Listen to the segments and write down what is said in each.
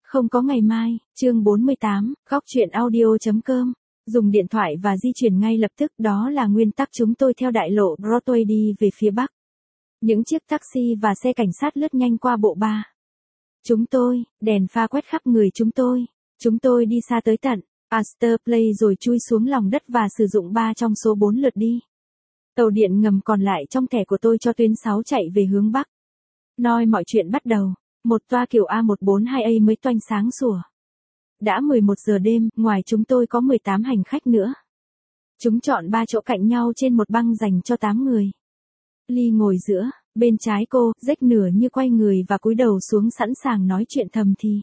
Không có ngày mai, chương 48, góc chuyện audio.com. Dùng điện thoại và di chuyển ngay lập tức, đó là nguyên tắc chúng tôi theo đại lộ Broadway đi về phía Bắc. Những chiếc taxi và xe cảnh sát lướt nhanh qua bộ ba. Chúng tôi, đèn pha quét khắp người chúng tôi đi xa tới tận Astor Place rồi chui xuống lòng đất và sử dụng 3 trong số 4 lượt đi. Tàu điện ngầm còn lại trong thẻ của tôi cho tuyến 6 chạy về hướng Bắc. Nói mọi chuyện bắt đầu. Một toa kiểu A142A mới toanh sáng sủa. Đã 11 giờ đêm, ngoài chúng tôi có 18 hành khách nữa. Chúng chọn 3 chỗ cạnh nhau trên một băng dành cho 8 người. Lee ngồi giữa, bên trái cô, Jack nửa như quay người và cúi đầu xuống sẵn sàng nói chuyện thầm thì.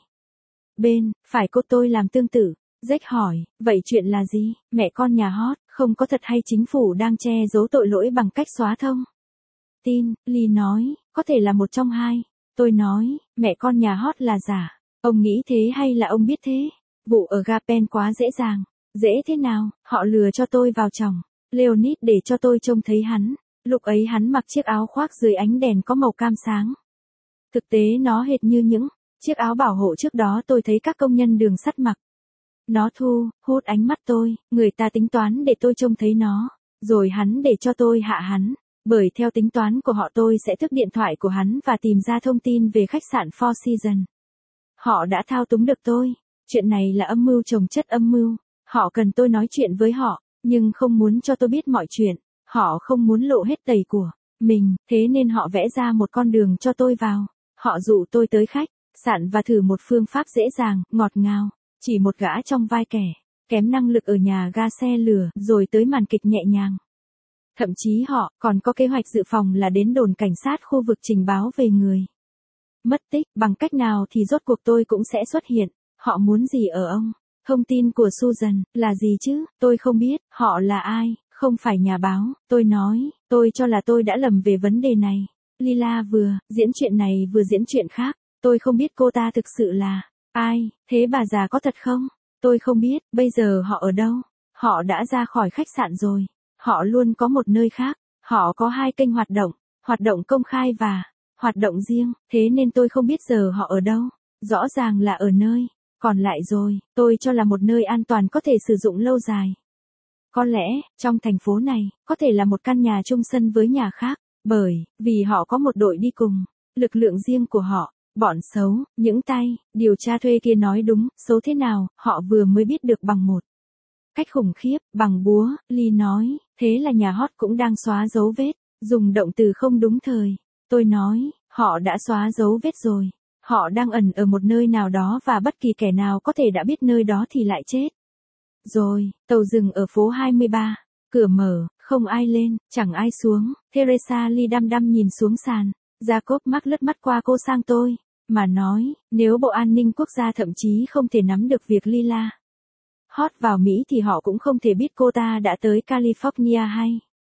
Bên phải cô tôi làm tương tự. Jack hỏi, vậy chuyện là gì? Mẹ con nhà hot, không có thật hay chính phủ đang che giấu tội lỗi bằng cách xóa thông tin? Lee nói, có thể là một trong hai. Tôi nói, mẹ con nhà hot là giả. Ông nghĩ thế hay là ông biết thế? Vụ ở Gapen quá dễ dàng. Dễ thế nào? Họ lừa cho tôi vào chồng Leonid để cho tôi trông thấy hắn. Lúc ấy hắn mặc chiếc áo khoác dưới ánh đèn có màu cam sáng. Thực tế nó hệt như những chiếc áo bảo hộ trước đó tôi thấy các công nhân đường sắt mặc. Nó hút ánh mắt tôi, người ta tính toán để tôi trông thấy nó. Rồi hắn để cho tôi hạ hắn. Bởi theo tính toán của họ tôi sẽ thức điện thoại của hắn và tìm ra thông tin về khách sạn Four Seasons. Họ đã thao túng được tôi. Chuyện này là âm mưu chồng chất âm mưu. Họ cần tôi nói chuyện với họ, nhưng không muốn cho tôi biết mọi chuyện. Họ không muốn lộ hết tẩy của mình, thế nên họ vẽ ra một con đường cho tôi vào. Họ dụ tôi tới khách sạn và thử một phương pháp dễ dàng, ngọt ngào. Chỉ một gã trong vai kẻ kém năng lực ở nhà ga xe lửa, rồi tới màn kịch nhẹ nhàng. Thậm chí họ còn có kế hoạch dự phòng là đến đồn cảnh sát khu vực trình báo về người mất tích. Bằng cách nào thì rốt cuộc tôi cũng sẽ xuất hiện. Họ muốn gì ở ông? Thông tin của Susan là gì chứ? Tôi không biết. Họ là ai? Không phải nhà báo. Tôi nói, tôi cho là tôi đã lầm về vấn đề này. Lila vừa diễn chuyện này vừa diễn chuyện khác. Tôi không biết cô ta thực sự là ai. Thế bà già có thật không? Tôi không biết. Bây giờ họ ở đâu? Họ đã ra khỏi khách sạn rồi. Họ luôn có một nơi khác. Họ có 2 kênh hoạt động công khai và hoạt động riêng, thế nên tôi không biết giờ họ ở đâu. Rõ ràng là ở nơi còn lại rồi, tôi cho là một nơi an toàn có thể sử dụng lâu dài. Có lẽ, trong thành phố này, có thể là một căn nhà chung sân với nhà khác, bởi vì họ có một đội đi cùng, lực lượng riêng của họ. Bọn xấu, những tay điều tra thuê kia nói đúng. Xấu thế nào, họ vừa mới biết được bằng một cách khủng khiếp, bằng búa. Lee nói, thế là nhà hot cũng đang xóa dấu vết, dùng động từ không đúng thời. Tôi nói, họ đã xóa dấu vết rồi. Họ đang ẩn ở một nơi nào đó và bất kỳ kẻ nào có thể đã biết nơi đó thì lại chết. Rồi, tàu dừng ở phố 23, cửa mở, không ai lên, chẳng ai xuống. Teresa Lee đăm đăm nhìn xuống sàn. Jacob Mark lướt mắt qua cô sang tôi, mà nói, nếu Bộ An ninh Quốc gia thậm chí không thể nắm được việc Lila hot vào Mỹ thì họ cũng không thể biết cô ta đã tới California hay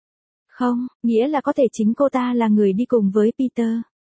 không, nghĩa là có thể chính cô ta là người đi cùng với Peter.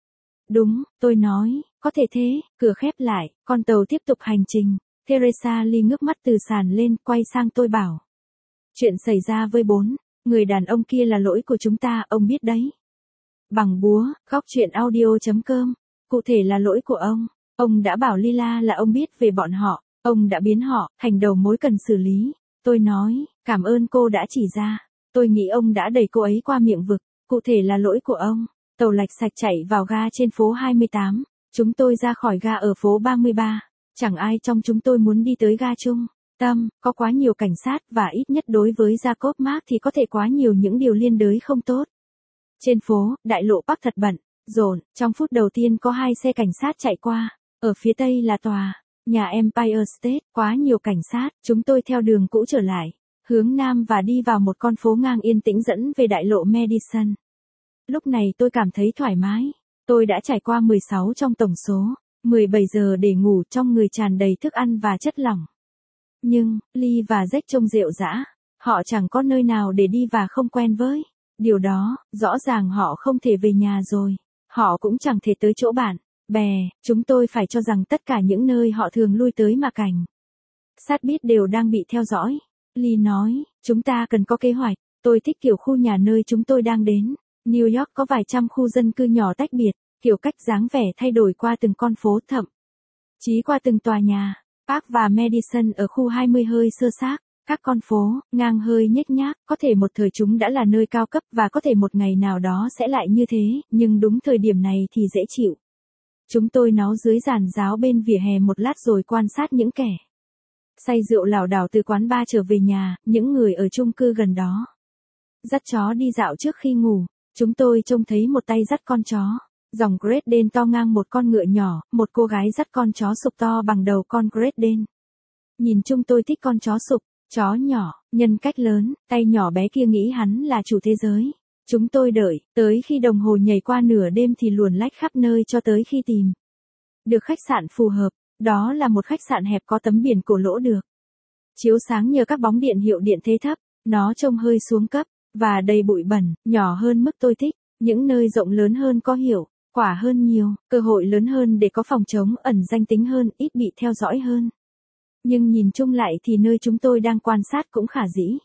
Đúng, tôi nói, có thể thế. Cửa khép lại, con tàu tiếp tục hành trình. Teresa Lee ngước mắt từ sàn lên, quay sang tôi bảo. Chuyện xảy ra với 4 người đàn ông kia là lỗi của chúng ta, ông biết đấy. Bằng búa, góc chuyện audio.com. Cụ thể là lỗi của ông. Ông đã bảo Lila là ông biết về bọn họ. Ông đã biến họ thành đầu mối cần xử lý. Tôi nói, cảm ơn cô đã chỉ ra. Tôi nghĩ ông đã đẩy cô ấy qua miệng vực. Cụ thể là lỗi của ông. Tàu lạch sạch chạy vào ga trên phố 28. Chúng tôi ra khỏi ga ở phố 33. Chẳng ai trong chúng tôi muốn đi tới ga trung tâm. Có quá nhiều cảnh sát và ít nhất đối với Jacob Mark thì có thể quá nhiều những điều liên đới không tốt. Trên phố, đại lộ Park thật bận rộn. Trong phút đầu tiên có 2 xe cảnh sát chạy qua. Ở phía tây là tòa nhà Empire State, quá nhiều cảnh sát. Chúng tôi theo đường cũ trở lại hướng nam và đi vào một con phố ngang yên tĩnh dẫn về đại lộ Madison. Lúc này tôi cảm thấy thoải mái. Tôi đã trải qua 16 trong tổng số 17 giờ để ngủ trong người tràn đầy thức ăn và chất lỏng. Nhưng, Lee và Jack trông rệu rã. Họ chẳng có nơi nào để đi và không quen với điều đó. Rõ ràng họ không thể về nhà rồi. Họ cũng chẳng thể tới chỗ bạn bè. Chúng tôi phải cho rằng tất cả những nơi họ thường lui tới mà cảnh sát biết đều đang bị theo dõi. Lee nói, chúng ta cần có kế hoạch. Tôi thích kiểu khu nhà nơi chúng tôi đang đến. New York có vài trăm khu dân cư nhỏ tách biệt, kiểu cách dáng vẻ thay đổi qua từng con phố thậm Chí qua từng tòa nhà, Park và Madison ở khu 20 hơi sơ xác, các con phố, ngang hơi nhếch nhác, có thể một thời chúng đã là nơi cao cấp và có thể một ngày nào đó sẽ lại như thế, nhưng đúng thời điểm này thì dễ chịu. Chúng tôi náu dưới giàn giáo bên vỉa hè một lát rồi quan sát những kẻ say rượu lảo đảo từ quán bar trở về nhà, những người ở chung cư gần đó dắt chó đi dạo trước khi ngủ. Chúng tôi trông thấy một tay dắt con chó, dòng Great Dane to ngang một con ngựa nhỏ, một cô gái dắt con chó sụp to bằng đầu con Great Dane. Nhìn chung tôi thích con chó sụp, chó nhỏ, nhân cách lớn, tay nhỏ bé kia nghĩ hắn là chủ thế giới. Chúng tôi đợi, tới khi đồng hồ nhảy qua nửa đêm thì luồn lách khắp nơi cho tới khi tìm được khách sạn phù hợp. Đó là một khách sạn hẹp có tấm biển cổ lỗ được chiếu sáng nhờ các bóng điện hiệu điện thế thấp, nó trông hơi xuống cấp và đầy bụi bẩn, nhỏ hơn mức tôi thích. Những nơi rộng lớn hơn có hiệu quả hơn nhiều, cơ hội lớn hơn để có phòng trống ẩn danh tính hơn, ít bị theo dõi hơn. Nhưng nhìn chung lại thì nơi chúng tôi đang quan sát cũng khả dĩ.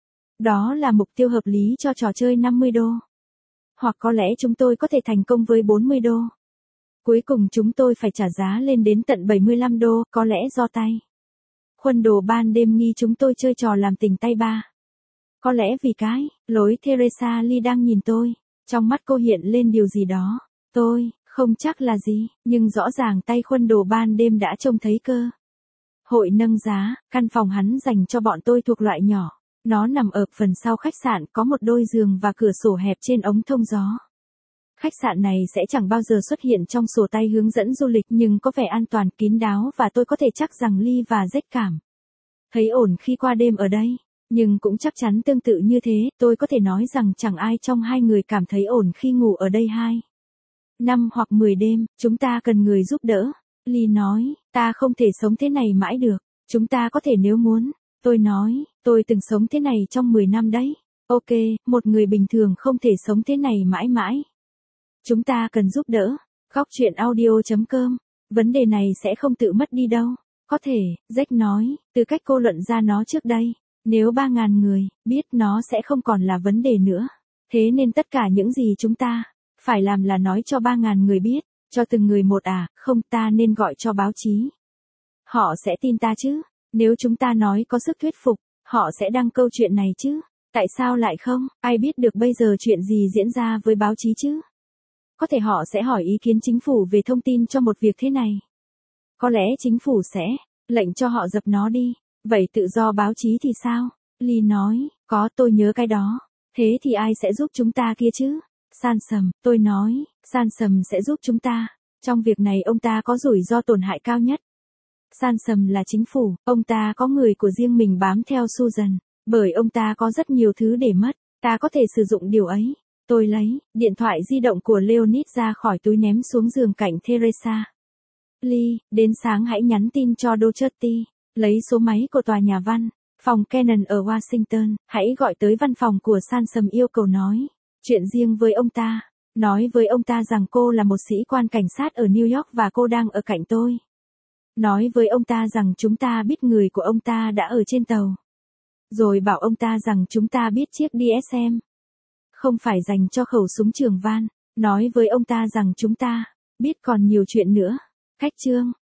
Đó là mục tiêu hợp lý cho trò chơi 50 đô. Hoặc có lẽ chúng tôi có thể thành công với 40 đô. Cuối cùng chúng tôi phải trả giá lên đến tận 75 đô, có lẽ do tay khuân đồ ban đêm nghi chúng tôi chơi trò làm tình tay ba. Có lẽ vì cái lối Teresa Lee đang nhìn tôi, trong mắt cô hiện lên điều gì đó. Tôi không chắc là gì, nhưng rõ ràng tay khuân đồ ban đêm đã trông thấy cơ hội nâng giá. Căn phòng hắn dành cho bọn tôi thuộc loại nhỏ. Nó nằm ở phần sau khách sạn, có một đôi giường và cửa sổ hẹp trên ống thông gió. Khách sạn này sẽ chẳng bao giờ xuất hiện trong sổ tay hướng dẫn du lịch, nhưng có vẻ an toàn, kín đáo và tôi có thể chắc rằng Lee và Jack cảm thấy ổn khi qua đêm ở đây. Nhưng cũng chắc chắn tương tự như thế, tôi có thể nói rằng chẳng ai trong hai người cảm thấy ổn khi ngủ ở đây 2, 5 hoặc 10 đêm. Chúng ta cần người giúp đỡ. Lee nói, ta không thể sống thế này mãi được. Chúng ta có thể nếu muốn. Tôi nói, tôi từng sống thế này trong 10 năm đấy. Ok, một người bình thường không thể sống thế này mãi mãi. Chúng ta cần giúp đỡ. Góc chuyện audio.com. Vấn đề này sẽ không tự mất đi đâu. Có thể, Jack nói, từ cách cô luận ra nó trước đây. Nếu 3.000 người biết, nó sẽ không còn là vấn đề nữa. Thế nên tất cả những gì chúng ta phải làm là nói cho 3.000 người biết. Cho từng người một à, không, ta nên gọi cho báo chí. Họ sẽ tin ta chứ. Nếu chúng ta nói có sức thuyết phục, họ sẽ đăng câu chuyện này chứ. Tại sao lại không? Ai biết được bây giờ chuyện gì diễn ra với báo chí chứ? Có thể họ sẽ hỏi ý kiến chính phủ về thông tin cho một việc thế này. Có lẽ chính phủ sẽ lệnh cho họ dập nó đi. Vậy tự do báo chí thì sao? Lee nói, có, tôi nhớ cái đó. Thế thì ai sẽ giúp chúng ta kia chứ? Sansom, tôi nói, Sansom sẽ giúp chúng ta. Trong việc này ông ta có rủi ro tổn hại cao nhất. Sansom là chính phủ, ông ta có người của riêng mình bám theo Susan. Bởi ông ta có rất nhiều thứ để mất, ta có thể sử dụng điều ấy. Tôi lấy điện thoại di động của Leonid ra khỏi túi ném xuống giường cạnh Teresa Lee, đến sáng hãy nhắn tin cho Docherty. Lấy số máy của tòa nhà văn phòng Canon ở Washington, hãy gọi tới văn phòng của Sansom yêu cầu nói chuyện riêng với ông ta. Nói với ông ta rằng cô là một sĩ quan cảnh sát ở New York và cô đang ở cạnh tôi. Nói với ông ta rằng chúng ta biết người của ông ta đã ở trên tàu. Rồi bảo ông ta rằng chúng ta biết chiếc DSM không phải dành cho khẩu súng trường van. Nói với ông ta rằng chúng ta biết còn nhiều chuyện nữa. Cách chương